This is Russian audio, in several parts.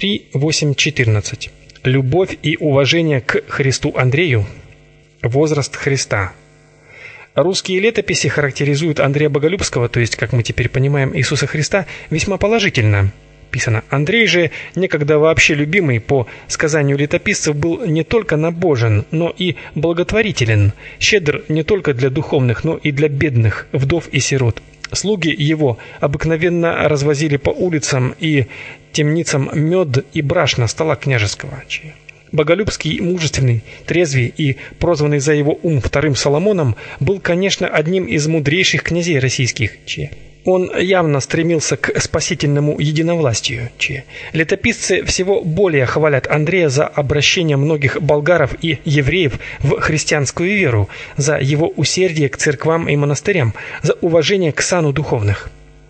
3.8.14. Любовь и уважение к Христу Андрею. Возраст Христа. Русские летописи характеризуют Андрея Боголюбского, то есть, как мы теперь понимаем, Иисуса Христа, весьма положительно. Писано: Андрей же, некогда вообще любимый, по сказанию летописцев, был не только набожен, но и благотворителен, щедр не только для духовных, но и для бедных, вдов и сирот. Слуги его обыкновенно развозили по улицам и темницам мед и брашно стола княжеского. Боголюбский, мужественный, трезвый и прозванный за его ум вторым Соломоном, был, конечно, одним из мудрейших князей российских. Он явно стремился к спасительному единовластию. Летописцы всего более хвалят Андрея за обращение многих болгаров и евреев в христианскую веру, за его усердие к церквам и монастырям, за уважение к сану духовных.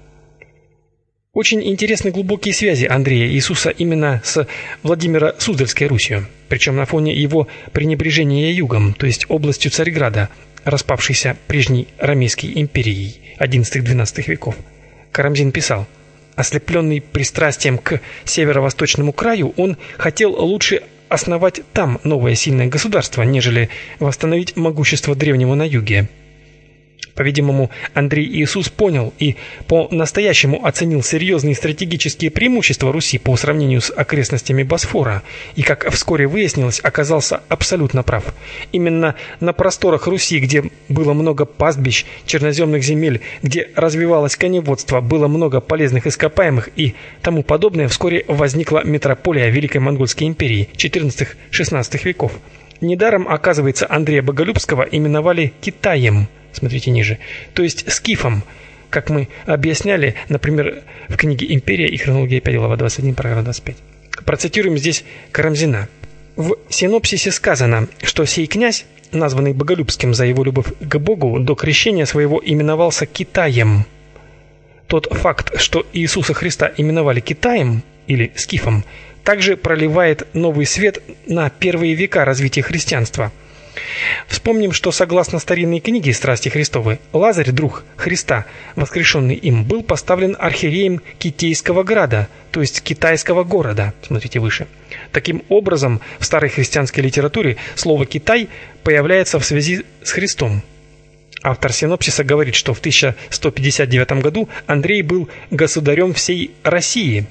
Очень интересны глубокие связи Андрея Иисуса именно с Владимира Суздальской Русью, причем на фоне его пренебрежения югом, то есть областью Царьграда, распавшейся прежней Ромейской империей XI-XII веков. Карамзин писал: ослепленный пристрастием к северо-восточному краю, он хотел лучше основать там новое сильное государство, нежели восстановить могущество древнего на юге. По-видимому, Андрей Иисус понял и по-настоящему оценил серьезные стратегические преимущества Руси по сравнению с окрестностями Босфора, и, как вскоре выяснилось, оказался абсолютно прав. Именно на просторах Руси, где было много пастбищ, черноземных земель, где развивалось коневодство, было много полезных ископаемых и тому подобное, вскоре возникла метрополия Великой Монгольской империи XIV-XVI веков. Недаром, оказывается, Андрея Боголюбского именовали Китаем. Смотрите ниже. То есть скифом, как мы объясняли, например, в книге «Империя и хронология 5, глава 21, параграф 25. Процитируем здесь Карамзина. В синопсисе сказано, что сей князь, названный Боголюбским за его любовь к Богу, до крещения своего именовался Китаем. Тот факт, что Иисуса Христа именовали Китаем или скифом, также проливает новый свет на первые века развития христианства. Вспомним, что согласно старинной книге «Страсти Христовы», Лазарь, друг Христа, воскрешенный им, был поставлен архиереем Китейского града, то есть китайского города. Смотрите выше. Таким образом, в старой христианской литературе слово «Китай» появляется в связи с Христом. Автор синопсиса говорит, что в 1159 году Андрей был государем всей России.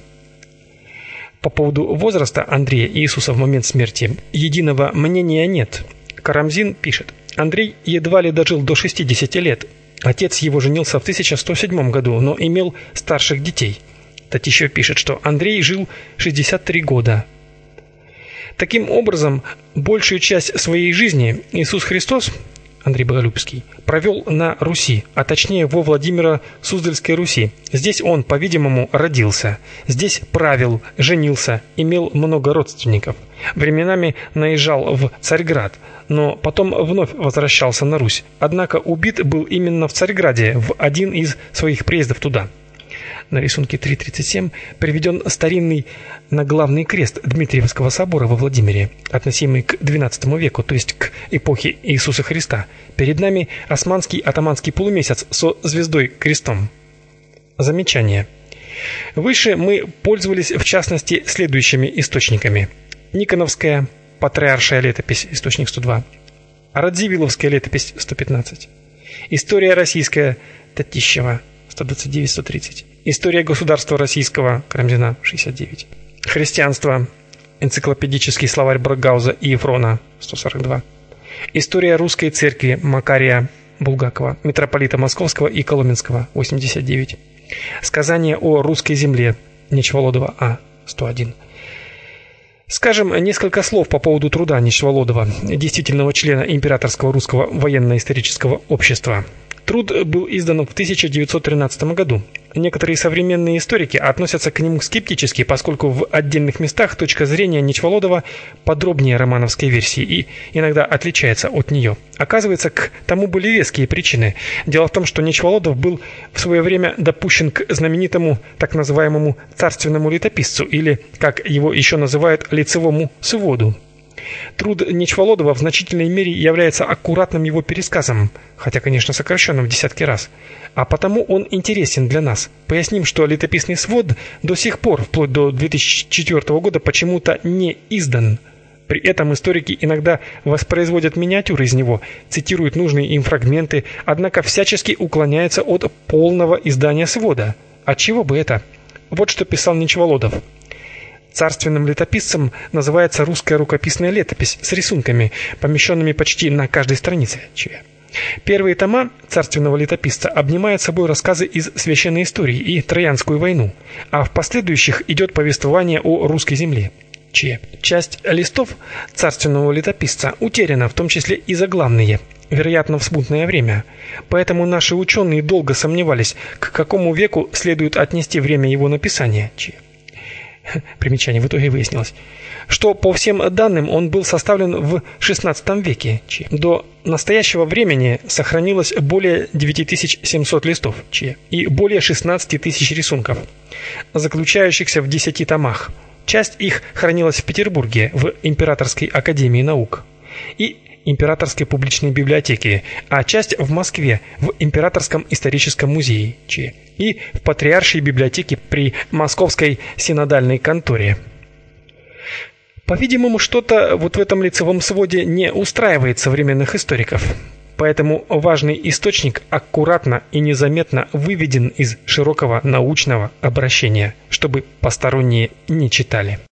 По поводу возраста Андрея Иисуса в момент смерти единого мнения нет. Карамзин пишет: Андрей едва ли дожил до 60 лет. Отец его женился в 1107 году, но имел старших детей. Татищев пишет, что Андрей жил 63 года. Таким образом, большую часть своей жизни Иисус Христос, Андрей Боголюбский, провел на Руси, а точнее во Владимиро-Суздальской Руси. Здесь он, по-видимому, родился. Здесь правил, женился, имел много родственников. Временами наезжал в Царьград, но потом вновь возвращался на Русь. Однако убит был именно в Царьграде в один из своих приездов туда. На рисунке 3.37 приведен старинный наглавный крест Дмитриевского собора во Владимире, относимый к XII веку, то есть к эпохе Иисуса Христа. Перед нами османский атаманский полумесяц со звездой-крестом. Замечание. Выше мы пользовались в частности следующими источниками: Никоновская патриаршая летопись, источник 102, Радзивилловская летопись, 115, История российская Татищева, 129-130, История государства российского Карамзина, 69, Христианство, энциклопедический словарь Брагауза и Ефрона, 142, История русской церкви Макария Булгакова, митрополита Московского и Коломенского, 89, Сказание о русской земле Нечволодова А, 101. Скажем несколько слов по поводу труда Нечволодова, действительного члена Императорского русского военно-исторического общества. Труд был издан в 1913 году. Некоторые современные историки относятся к нему скептически, поскольку в отдельных местах точка зрения Нечволодова подробнее романовской версии и иногда отличается от нее. Оказывается, к тому были веские причины. Дело в том, что Нечволодов был в свое время допущен к знаменитому так называемому царственному летописцу, или, как его еще называют, лицевому своду. Труд Нечволодова в значительной мере является аккуратным его пересказом, хотя, конечно, сокращенным в десятки раз. А потому он интересен для нас. Поясним, что летописный свод до сих пор, вплоть до 2004 года, почему-то не издан. При этом историки иногда воспроизводят миниатюры из него, цитируют нужные им фрагменты, однако всячески уклоняются от полного издания свода. Отчего бы это? Вот что писал Нечволодов. Царственным летописцем называется русская рукописная летопись с рисунками, помещенными почти на каждой странице. Первые тома царственного летописца обнимают собой рассказы из священной истории и Троянскую войну, а в последующих идет повествование о русской земле. Часть листов царственного летописца утеряна, в том числе и заглавные, вероятно, в смутное время. Поэтому наши ученые долго сомневались, к какому веку следует отнести время его написания. Примечание. В итоге выяснилось, что по всем данным он был составлен в XVI веке. До настоящего времени сохранилось более 9700 листов и более 16 тысяч рисунков, заключающихся в 10 томах. Часть их хранилась в Петербурге в Императорской академии наук и Императорской публичной библиотеке, а часть в Москве в Императорском историческом музее и в Патриаршей библиотеке при Московской синодальной конторе. По-видимому, что-то вот в этом лицевом своде не устраивает современных историков. Поэтому важный источник аккуратно и незаметно выведен из широкого научного обращения, чтобы посторонние не читали.